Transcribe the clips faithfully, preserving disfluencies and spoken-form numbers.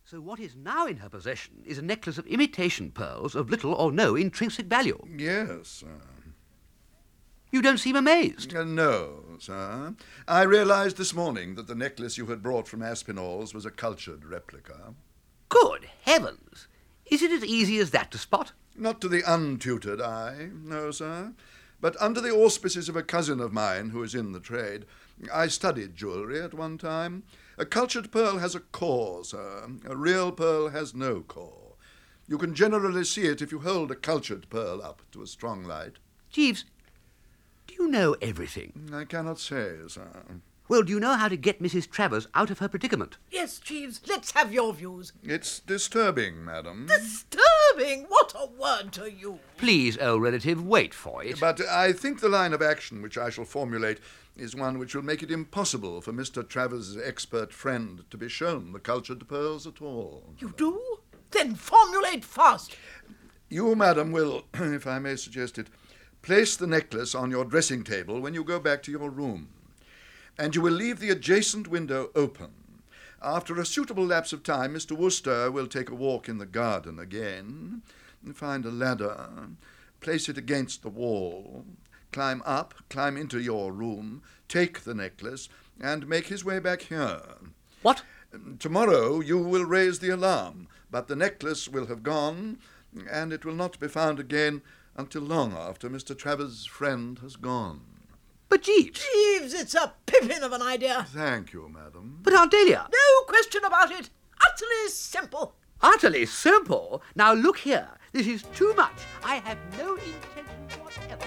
So what is now in her possession is a necklace of imitation pearls of little or no intrinsic value. Yes, sir. You don't seem amazed. Uh, no, sir. I realized this morning that the necklace you had brought from Aspinall's was a cultured replica. Good heavens! Is it as easy as that to spot? Not to the untutored eye, no, sir. But under the auspices of a cousin of mine who is in the trade, I studied jewellery at one time. A cultured pearl has a core, sir. A real pearl has no core. You can generally see it if you hold a cultured pearl up to a strong light. Jeeves, do you know everything? I cannot say, sir. Well, do you know how to get Missus Travers out of her predicament? Yes, Jeeves, let's have your views. It's disturbing, madam. Disturbing? What a word to use. Please, old relative, wait for it. But I think the line of action which I shall formulate is one which will make it impossible for Mister Travers' expert friend to be shown the cultured pearls at all. You do? Then formulate fast. You, madam, will, if I may suggest it, place the necklace on your dressing table when you go back to your room. And you will leave the adjacent window open. After a suitable lapse of time, Mister Wooster will take a walk in the garden again, find a ladder, place it against the wall, climb up, climb into your room, take the necklace, and make his way back here. What? Tomorrow you will raise the alarm, but the necklace will have gone, and it will not be found again until long after Mister Travers' friend has gone. But Jeeves... Jeeves, it's a pippin of an idea. Thank you, madam. But Aunt Dahlia... No question about it. Utterly simple. Utterly simple? Now look here. This is too much. I have no intention whatever.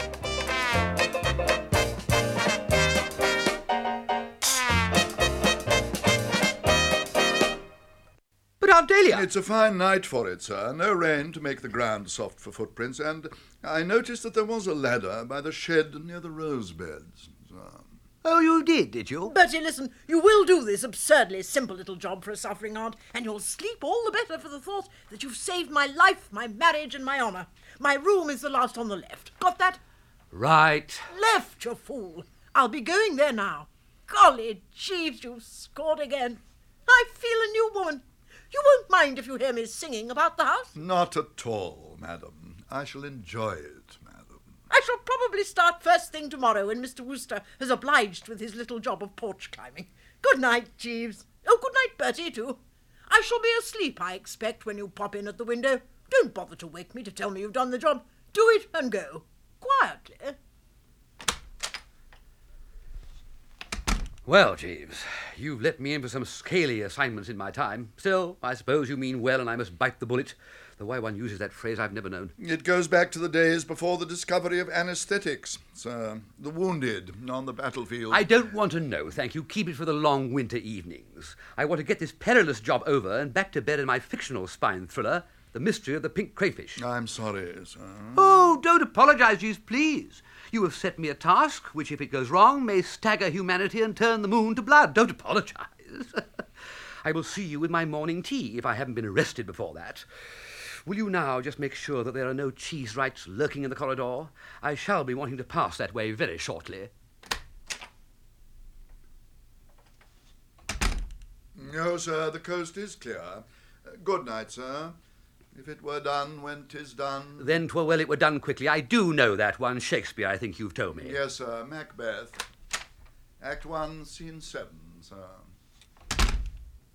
But Aunt Dahlia... It's a fine night for it, sir. No rain to make the ground soft for footprints, and I noticed that there was a ladder by the shed near the rose beds. sir. Oh, you did, did you? Bertie, listen, you will do this absurdly simple little job for a suffering aunt, and you'll sleep all the better for the thought that you've saved my life, my marriage, and my honour. My room is the last on the left. Got that? Right. Left, you fool. I'll be going there now. Golly, Jeeves, you've scored again. I feel a new woman. You won't mind if you hear me singing about the house? Not at all, madam. I shall enjoy it, madam. I shall probably start first thing tomorrow when Mister Wooster has obliged with his little job of porch climbing. Good night, Jeeves. Oh, good night, Bertie, too. I shall be asleep, I expect, when you pop in at the window. Don't bother to wake me to tell me you've done the job. Do it and go. Quietly. Well, Jeeves, you've let me in for some scaly assignments in my time. Still, I suppose you mean well and I must bite the bullet. Though why one uses that phrase I've never known. It goes back to the days before the discovery of anaesthetics, sir. The wounded on the battlefield. I don't want to know, thank you. Keep it for the long winter evenings. I want to get this perilous job over and back to bed in my fictional spine thriller, The Mystery of the Pink Crayfish. I'm sorry, sir. Oh, don't apologise, Jeeves, please. You have set me a task which, if it goes wrong, may stagger humanity and turn the moon to blood. Don't apologise. I will see you with my morning tea if I haven't been arrested before that. Will you now just make sure that there are no cheese wrights lurking in the corridor? I shall be wanting to pass that way very shortly. No, sir, the coast is clear. Uh, good night, sir. If it were done when 'tis done... Then 'twere well it were done quickly. I do know that one. Shakespeare, I think you've told me. Yes, sir. Macbeth. Act one, scene seven, sir.